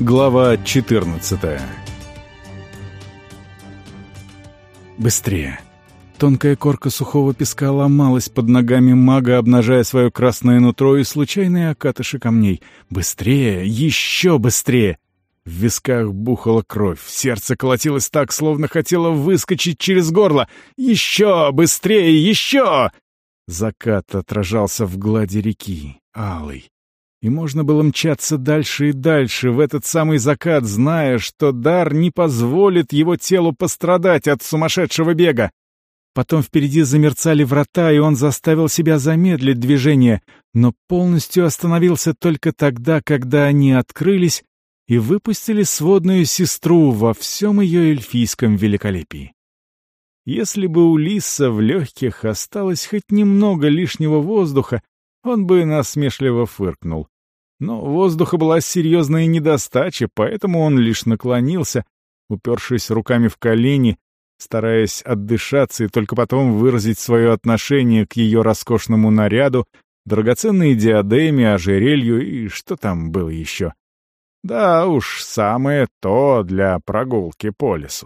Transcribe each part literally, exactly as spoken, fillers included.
Глава четырнадцатая. Быстрее! Тонкая корка сухого песка ломалась под ногами мага, обнажая свое красное нутро и случайные окатыши камней. Быстрее! Еще быстрее! В висках бухала кровь, сердце колотилось так, словно хотело выскочить через горло. Еще быстрее! Еще! Закат отражался в глади реки, алый. И можно было мчаться дальше и дальше в этот самый закат, зная, что дар не позволит его телу пострадать от сумасшедшего бега. Потом впереди замерцали врата, и он заставил себя замедлить движение, но полностью остановился только тогда, когда они открылись и выпустили сводную сестру во всем ее эльфийском великолепии. Если бы у Лиса в легких осталось хоть немного лишнего воздуха, он бы насмешливо фыркнул. Но воздуха была серьезная недостача, поэтому он лишь наклонился, упершись руками в колени, стараясь отдышаться и только потом выразить свое отношение к ее роскошному наряду, драгоценной диадеме, ожерелью и что там было еще. Да уж, самое то для прогулки по лесу.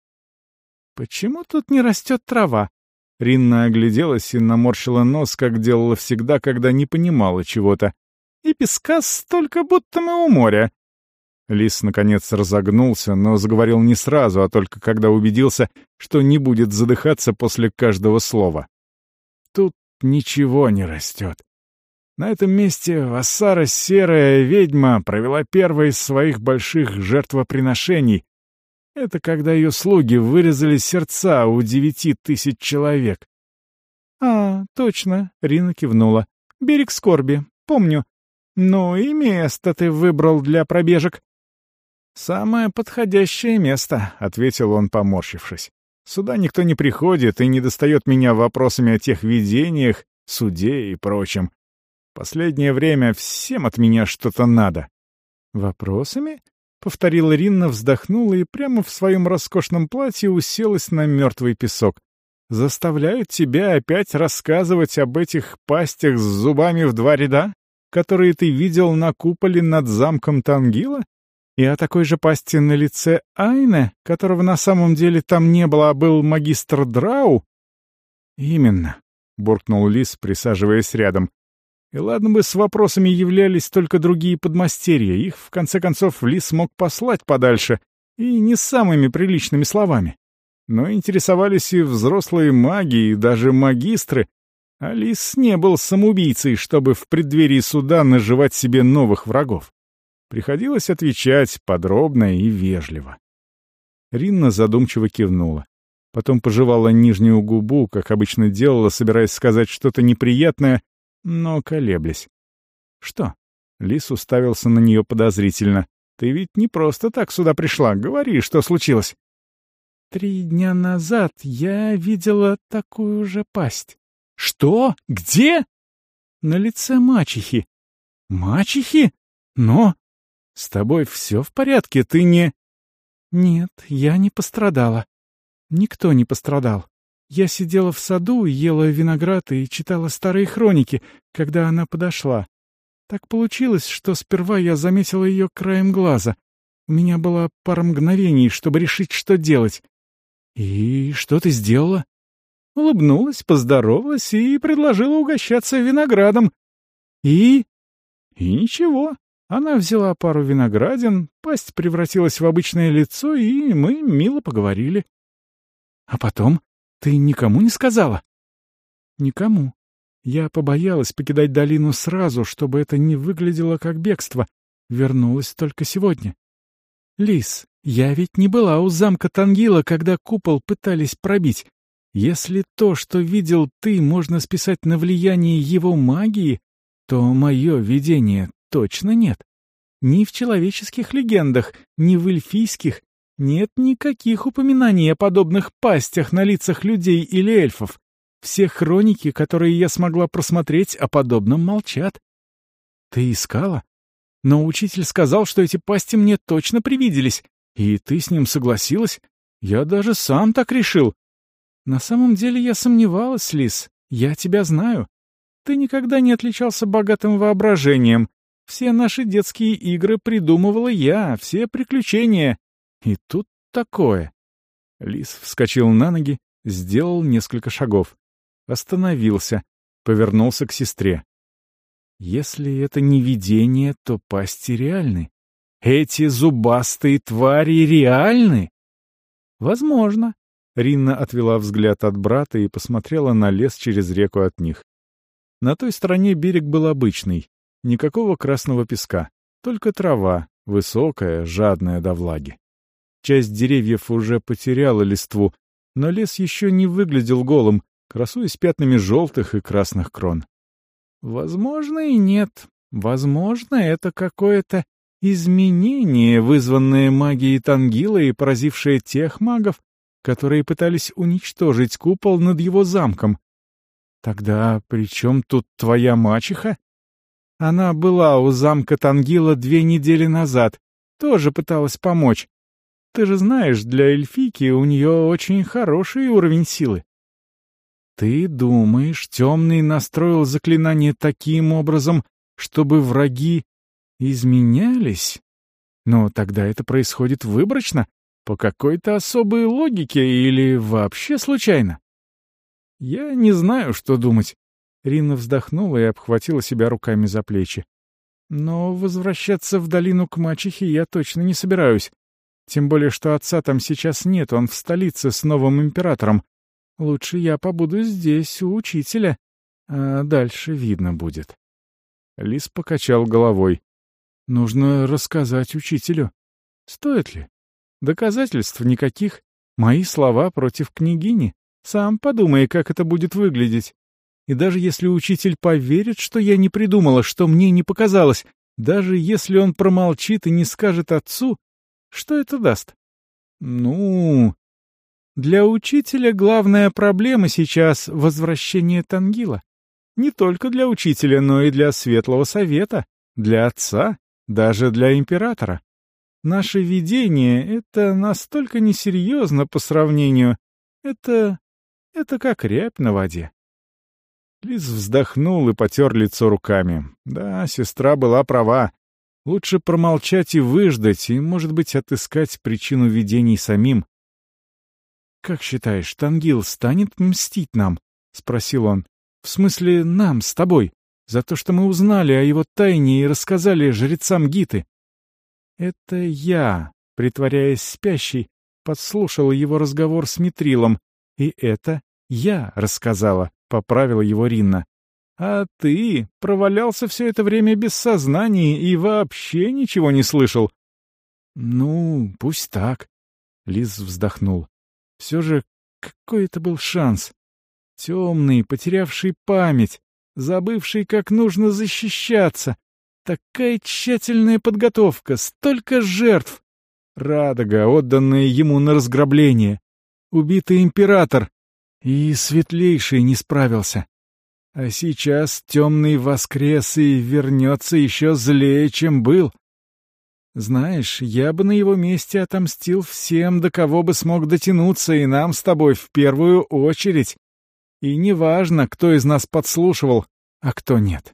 «Почему тут не растет трава?» Ринна огляделась и наморщила нос, как делала всегда, когда не понимала чего-то. «И песка столько, будто мы у моря». Лис, наконец, разогнулся, но заговорил не сразу, а только когда убедился, что не будет задыхаться после каждого слова. «Тут ничего не растет. На этом месте Вассара Серая Ведьма провела первое из своих больших жертвоприношений. Это когда ее слуги вырезали сердца у девяти тысяч человек». «А, точно», — Рина кивнула. «Берег скорби, помню. Ну и место ты выбрал для пробежек». «Самое подходящее место», — ответил он, поморщившись. «Сюда никто не приходит и не достает меня вопросами о тех видениях, суде и прочем. Последнее время всем от меня что-то надо». «Вопросами?» — повторила Ринна, вздохнула и прямо в своем роскошном платье уселась на мертвый песок. «Заставляют тебя опять рассказывать об этих пастях с зубами в два ряда, которые ты видел на куполе над замком Тангила? И о такой же пасти на лице Айне, которого на самом деле там не было, а был магистр Драу?» «Именно», — буркнул Лис, присаживаясь рядом. «И ладно бы с вопросами являлись только другие подмастерья, их, в конце концов, Лис мог послать подальше, и не самыми приличными словами. Но интересовались и взрослые маги, и даже магистры, а Лис не был самоубийцей, чтобы в преддверии суда наживать себе новых врагов. Приходилось отвечать подробно и вежливо». Ринна задумчиво кивнула. Потом пожевала нижнюю губу, как обычно делала, собираясь сказать что-то неприятное, но колеблясь. «Что?» — Лис уставился на нее подозрительно. «Ты ведь не просто так сюда пришла. Говори, что случилось». «Три дня назад я видела такую же пасть». «Что? Где?» «На лице мачехи». «Мачехи? Но...» «С тобой все в порядке, ты не...» «Нет, я не пострадала. Никто не пострадал. Я сидела в саду, ела виноград и читала старые хроники, когда она подошла. Так получилось, что сперва я заметила ее краем глаза. У меня была пара мгновений, чтобы решить, что делать. И что ты сделала?» Улыбнулась, поздоровалась и предложила угощаться виноградом. И... И ничего. Она взяла пару виноградин, пасть превратилась в обычное лицо, и мы мило поговорили. «А потом? Ты никому не сказала?» «Никому. Я побоялась покидать долину сразу, чтобы это не выглядело как бегство. Вернулась только сегодня. Лис, я ведь не была у замка Тангила, когда купол пытались пробить. Если то, что видел ты, можно списать на влияние его магии, то мое видение точно нет. Ни в человеческих легендах, ни в эльфийских нет никаких упоминаний о подобных пастях на лицах людей или эльфов. Все хроники, которые я смогла просмотреть, о подобном молчат. Ты искала? Но учитель сказал, что эти пасти мне точно привиделись, и ты с ним согласилась? Я даже сам так решил. На самом деле я сомневалась, Лис. Я тебя знаю. Ты никогда не отличался богатым воображением. Все наши детские игры придумывала я, все приключения. И тут такое. Лис вскочил на ноги, сделал несколько шагов. Остановился, повернулся к сестре. Если это не видение, то пасти реальны. Эти зубастые твари реальны? Возможно. Ринна отвела взгляд от брата и посмотрела на лес через реку от них. На той стороне берег был обычный. Никакого красного песка, только трава, высокая, жадная до влаги. Часть деревьев уже потеряла листву, но лес еще не выглядел голым, красуясь пятнами желтых и красных крон. Возможно и нет. Возможно, это какое-то изменение, вызванное магией Тангила и поразившее тех магов, которые пытались уничтожить купол над его замком. Тогда при чем тут твоя мачеха? Она была у замка Тангила две недели назад, тоже пыталась помочь. Ты же знаешь, для эльфийки у нее очень хороший уровень силы. Ты думаешь, Темный настроил заклинание таким образом, чтобы враги изменялись? Но тогда это происходит выборочно, по какой-то особой логике или вообще случайно? Я не знаю, что думать. Ринна вздохнула и обхватила себя руками за плечи. Но возвращаться в долину к мачехе я точно не собираюсь. Тем более, что отца там сейчас нет, он в столице с новым императором. Лучше я побуду здесь, у учителя, а дальше видно будет. Лис покачал головой. Нужно рассказать учителю. Стоит ли? Доказательств никаких. Мои слова против княгини. Сам подумай, как это будет выглядеть. И даже если учитель поверит, что я не придумала, что мне не показалось, даже если он промолчит и не скажет отцу, что это даст? Ну, для учителя главная проблема сейчас — возвращение Тангила. Не только для учителя, но и для Светлого Совета, для отца, даже для императора. Наше видение — это настолько несерьезно по сравнению. Это... это как рябь на воде. Лис вздохнул и потер лицо руками. Да, сестра была права. Лучше промолчать и выждать, и, может быть, отыскать причину видений самим. «Как считаешь, Тангил станет мстить нам?» — спросил он. «В смысле, нам, с тобой, за то, что мы узнали о его тайне и рассказали жрецам Гиты?» «Это я, притворяясь спящей, подслушала его разговор с Митрилом, и это я рассказала», — поправила его Ринна. «А ты провалялся все это время без сознания и вообще ничего не слышал». «Ну, пусть так», — Лис вздохнул. «Все же какой это был шанс. Темный, потерявший память, забывший, как нужно защищаться. Такая тщательная подготовка, столько жертв. Радуга, отданная ему на разграбление. Убитый император. И Светлейший не справился. А сейчас Темный воскрес и вернется еще злее, чем был. Знаешь, я бы на его месте отомстил всем, до кого бы смог дотянуться, и нам с тобой в первую очередь. И неважно, кто из нас подслушивал, а кто нет».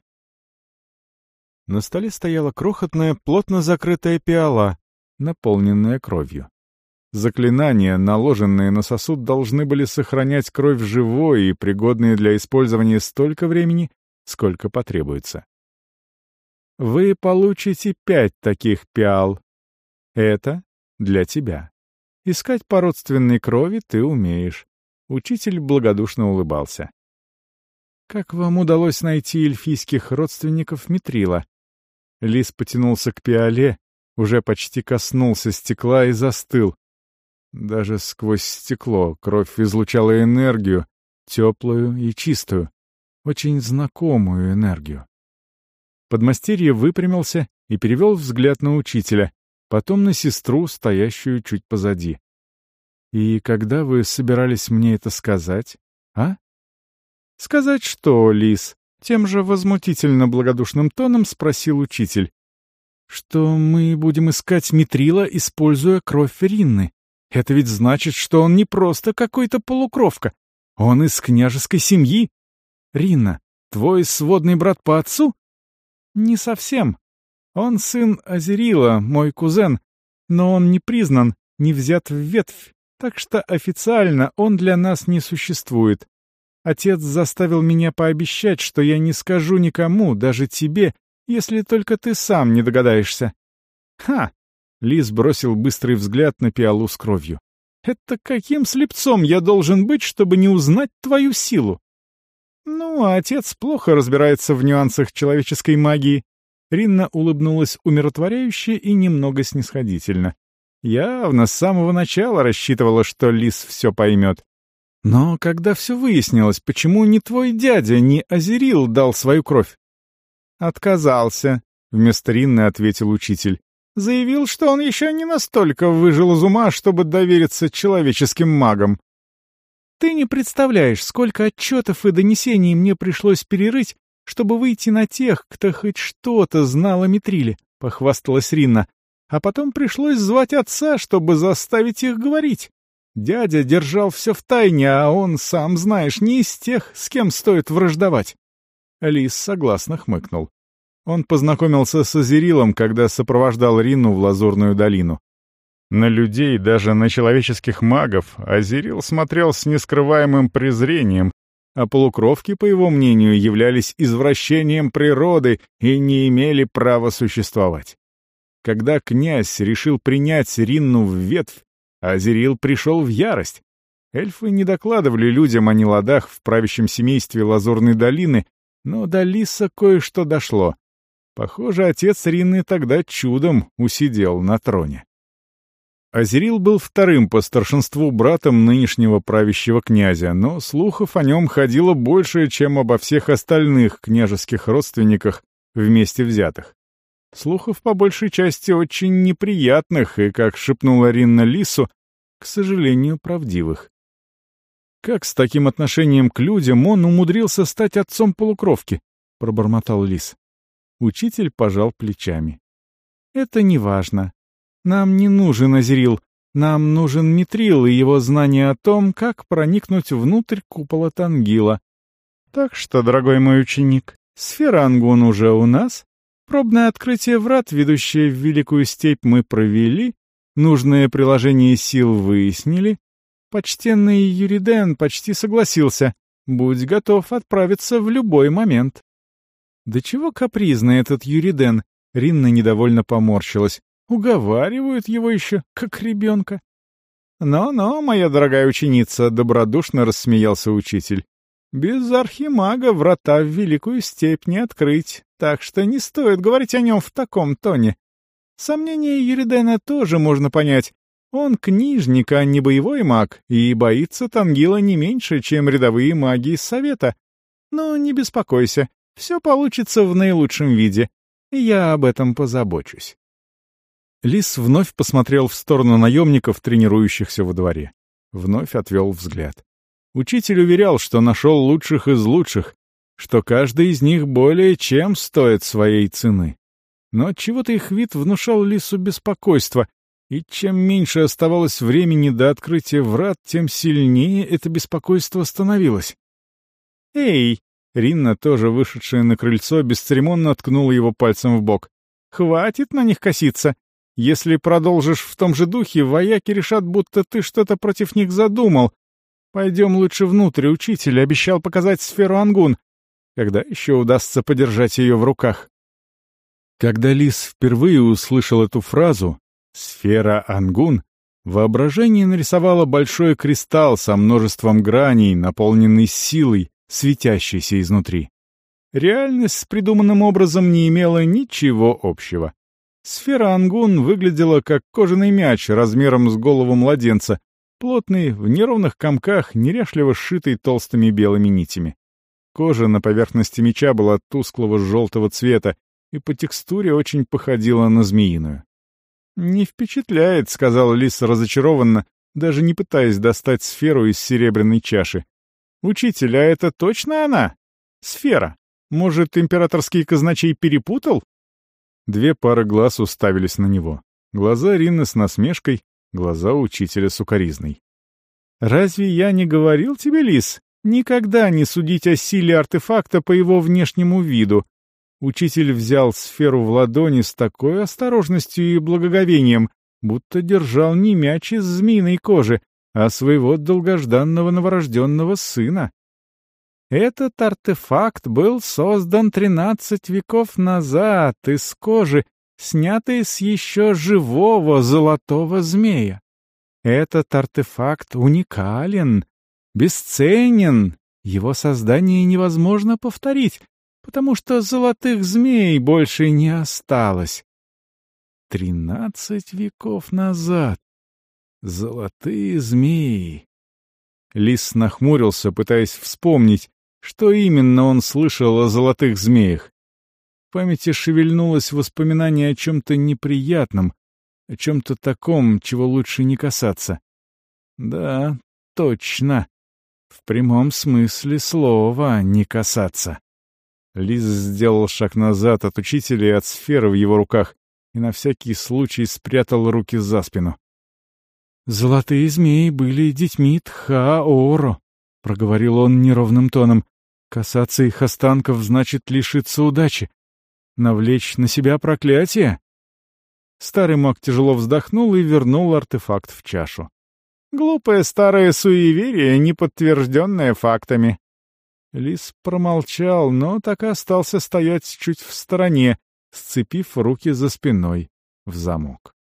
На столе стояла крохотная, плотно закрытая пиала, наполненная кровью. Заклинания, наложенные на сосуд, должны были сохранять кровь живой и пригодные для использования столько времени, сколько потребуется. Вы получите пять таких пиал. Это для тебя. Искать по родственной крови ты умеешь. Учитель благодушно улыбался. Как вам удалось найти эльфийских родственников Митрила? Лис потянулся к пиале, уже почти коснулся стекла и застыл. Даже сквозь стекло кровь излучала энергию, теплую и чистую, очень знакомую энергию. Подмастерье выпрямился и перевел взгляд на учителя, потом на сестру, стоящую чуть позади. «И когда вы собирались мне это сказать, а?» «Сказать что, Лис?» — тем же возмутительно благодушным тоном спросил учитель. «Что мы будем искать Митрила, используя кровь Ринны. Это ведь значит, что он не просто какой-то полукровка. Он из княжеской семьи. Ринна, твой сводный брат по отцу?» «Не совсем. Он сын Азерила, мой кузен, но он не признан, не взят в ветвь, так что официально он для нас не существует. Отец заставил меня пообещать, что я не скажу никому, даже тебе, если только ты сам не догадаешься». «Ха!» — Лис бросил быстрый взгляд на пиалу с кровью. «Это каким слепцом я должен быть, чтобы не узнать твою силу?» «Ну, а отец плохо разбирается в нюансах человеческой магии». Ринна улыбнулась умиротворяюще и немного снисходительно. Явно с самого начала рассчитывала, что Лис все поймет. «Но когда все выяснилось, почему не твой дядя, не Азерил дал свою кровь?» «Отказался», — вместо Ринны ответил учитель. «Заявил, что он еще не настолько выжил из ума, чтобы довериться человеческим магам». «Ты не представляешь, сколько отчетов и донесений мне пришлось перерыть, чтобы выйти на тех, кто хоть что-то знал о Митриле», — похвасталась Ринна. «А потом пришлось звать отца, чтобы заставить их говорить. Дядя держал все в тайне, а он, сам знаешь, не из тех, с кем стоит враждовать». Лис согласно хмыкнул. Он познакомился с Азерилом, когда сопровождал Ринну в Лазурную долину. На людей, даже на человеческих магов, Азерил смотрел с нескрываемым презрением, а полукровки, по его мнению, являлись извращением природы и не имели права существовать. Когда князь решил принять Ринну в ветвь, Азерил пришел в ярость. Эльфы не докладывали людям о неладах в правящем семействе Лазурной долины, но до Лиса кое-что дошло. Похоже, отец Ринны тогда чудом усидел на троне. Азерил был вторым по старшинству братом нынешнего правящего князя, но слухов о нем ходило больше, чем обо всех остальных княжеских родственниках вместе взятых. Слухов по большей части очень неприятных и, как шепнула Ринна Лису, к сожалению, правдивых. «Как с таким отношением к людям он умудрился стать отцом полукровки?» — пробормотал Лис. Учитель пожал плечами. «Это не важно. Нам не нужен Азерил, нам нужен Митрил и его знание о том, как проникнуть внутрь купола Тангила. Так что, дорогой мой ученик, сфера Ангун уже у нас, пробное открытие врат, ведущее в Великую Степь, мы провели, нужное приложение сил выяснили. Почтенный Юриден почти согласился. Будь готов отправиться в любой момент». «Да чего капризный этот Юриден?» — Ринна недовольно поморщилась. «Уговаривают его еще, как ребенка». «Но-но, моя дорогая ученица», — добродушно рассмеялся учитель. «Без архимага врата в Великую Степь не открыть, так что не стоит говорить о нем в таком тоне. Сомнения Юридена тоже можно понять. Он книжник, а не боевой маг, и боится Тангила не меньше, чем рядовые маги из Совета. Но не беспокойся, все получится в наилучшем виде, и я об этом позабочусь». Лис вновь посмотрел в сторону наемников, тренирующихся во дворе. Вновь отвел взгляд. Учитель уверял, что нашел лучших из лучших, что каждый из них более чем стоит своей цены. Но отчего-то их вид внушал Лису беспокойство, и чем меньше оставалось времени до открытия врат, тем сильнее это беспокойство становилось. «Эй!» — Ринна, тоже вышедшая на крыльцо, бесцеремонно ткнула его пальцем в бок. «Хватит на них коситься! Если продолжишь в том же духе, вояки решат, будто ты что-то против них задумал. Пойдем лучше внутрь, учитель обещал показать сферу Ангун. Когда еще удастся подержать ее в руках?» Когда Лис впервые услышал эту фразу «сфера Ангун», воображение нарисовало большой кристалл со множеством граней, наполненный силой, светящейся изнутри. Реальность с придуманным образом не имела ничего общего. Сфера Ангун выглядела как кожаный мяч размером с голову младенца, плотный, в неровных комках, неряшливо сшитый толстыми белыми нитями. Кожа на поверхности мяча была тусклого желтого цвета и по текстуре очень походила на змеиную. «Не впечатляет», — сказал Лис разочарованно, даже не пытаясь достать сферу из серебряной чаши. «Учитель, а это точно она? Сфера? Может, императорский казначей перепутал?» Две пары глаз уставились на него. Глаза Ринны с насмешкой, глаза учителя с укоризной. «Разве я не говорил тебе, Лис, никогда не судить о силе артефакта по его внешнему виду? Учитель взял сферу в ладони с такой осторожностью и благоговением, будто держал не мяч из змеиной кожи, а своего долгожданного новорожденного сына. Этот артефакт был создан тринадцать веков назад из кожи, снятой с еще живого золотого змея. Этот артефакт уникален, бесценен, его создание невозможно повторить, потому что золотых змей больше не осталось. Тринадцать веков назад. Золотые змеи. Лис нахмурился, пытаясь вспомнить, что именно он слышал о золотых змеях. В памяти шевельнулось воспоминание о чем-то неприятном, о чем-то таком, чего лучше не касаться. Да, точно. В прямом смысле слова «не касаться». Лис сделал шаг назад от учителя и от сферы в его руках и на всякий случай спрятал руки за спину. «Золотые змеи были детьми Тха-Ооро», — проговорил он неровным тоном. «Касаться их останков значит лишиться удачи. Навлечь на себя проклятие?» Старый маг тяжело вздохнул и вернул артефакт в чашу. «Глупое старое суеверие, не подтвержденное фактами». Лис промолчал, но так и остался стоять чуть в стороне, сцепив руки за спиной в замок.